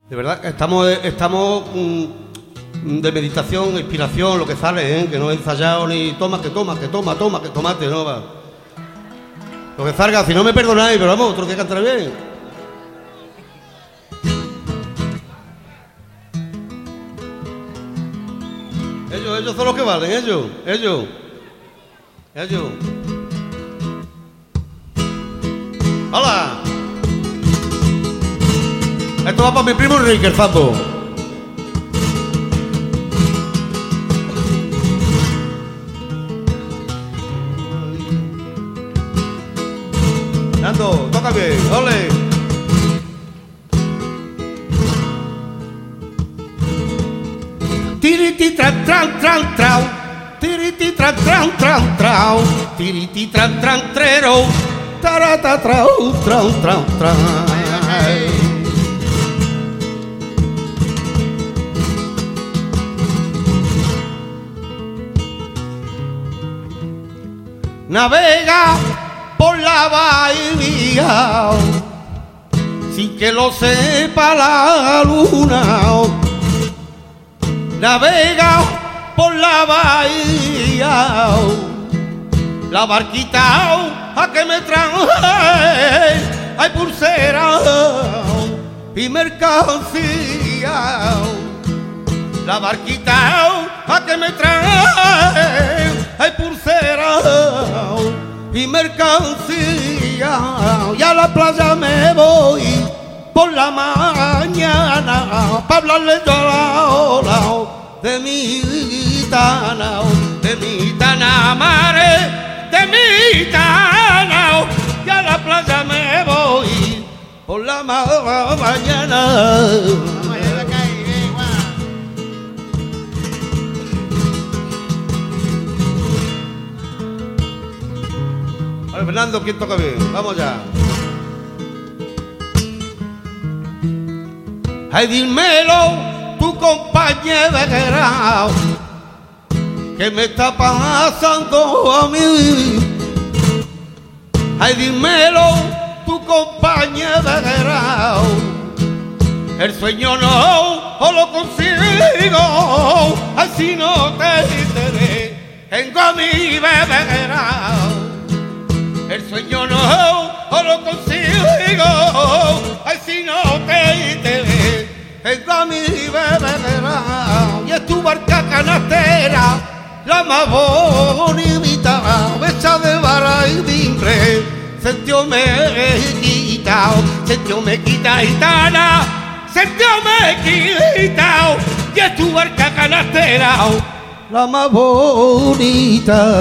De verdad, estamos de meditación, inspiración, lo que sale, que no he ensayado ni toma, que tomate, no va. Lo que salga, si no me perdonáis, pero vamos, otro día cantaré bien. Ellos son los que valen, ellos. ¡Hola! Esto va para mi primo Enrique, el Zapo. Nando, toca bien, ole. Tiriti tran tran tran trau, tiriti tran tran tran trau, tiriti tran tran trero, tarata trau trau trau trau. Navega por la bahía sin que lo sepa la luna. Navega por la bahía la barquita a que me trae hay pulsera y mercancía. La barquita a que me trae hay pulsera y mercancía. Y a la playa me voy por la mañana para hablarle yo a la ola de mi gitana, mare, de mi gitana. Y a la playa me voy por la mañana. Fernando, ¿quién toca bien? Vamos ya. Ay, dímelo, tu compañera, ¿qué me está pasando a mí? Ay, dímelo, tu compañera, el sueño no lo consigo, así no te diré, tengo a mi bebera. El sueño no lo consigo, ay si no te ve, tengo a mi bebera. Y es tu barca canastera, la más bonita, hecha de vara y timbre. Sentió me quita gitana, sentió me quita. Y es tu barca canastera, la más bonita.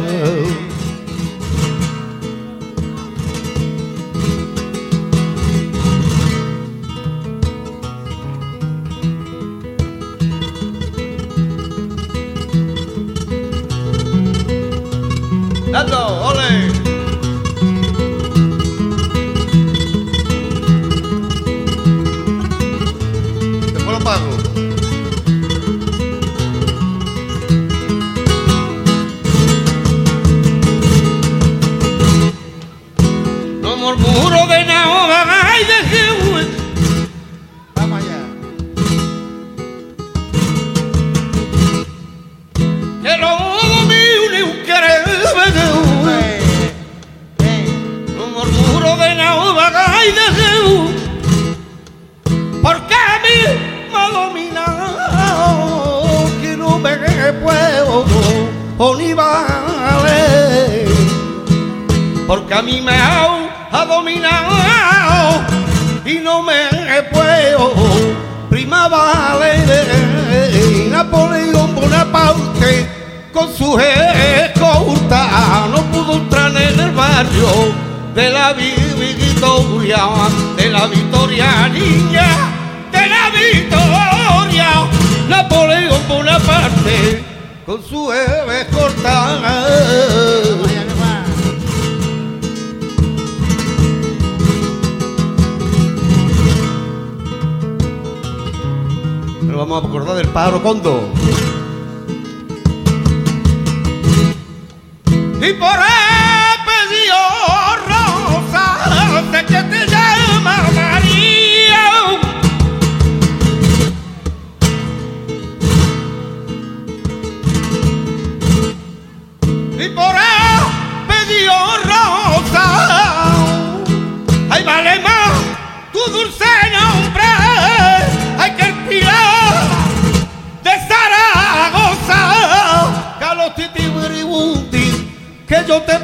Nando, ole. Después lo pago. No murmuro de nada y de Jehová. Vamos allá. Que lo domine un querer. No murmuro de nada y de Jehová, porque a mí me ha dominado que no me puedo ni vale, porque a mí me ha dominado y no me puedo prima vale. Napoleón Bonaparte con su escolta no pudo entrar en el barrio de la Victoria, niña, de la Victoria. Napoleón Bonaparte con su escolta. Pero vamos a acordar del pájaro condo. Y por apellido Rosa, sé que te llama María.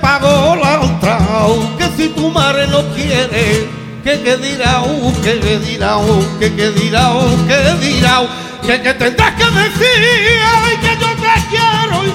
pago la entrada, que si tu madre no quiere, que dirá, que dirá, que dirá, que dirá, que tendrás que decir, ay, que yo te quiero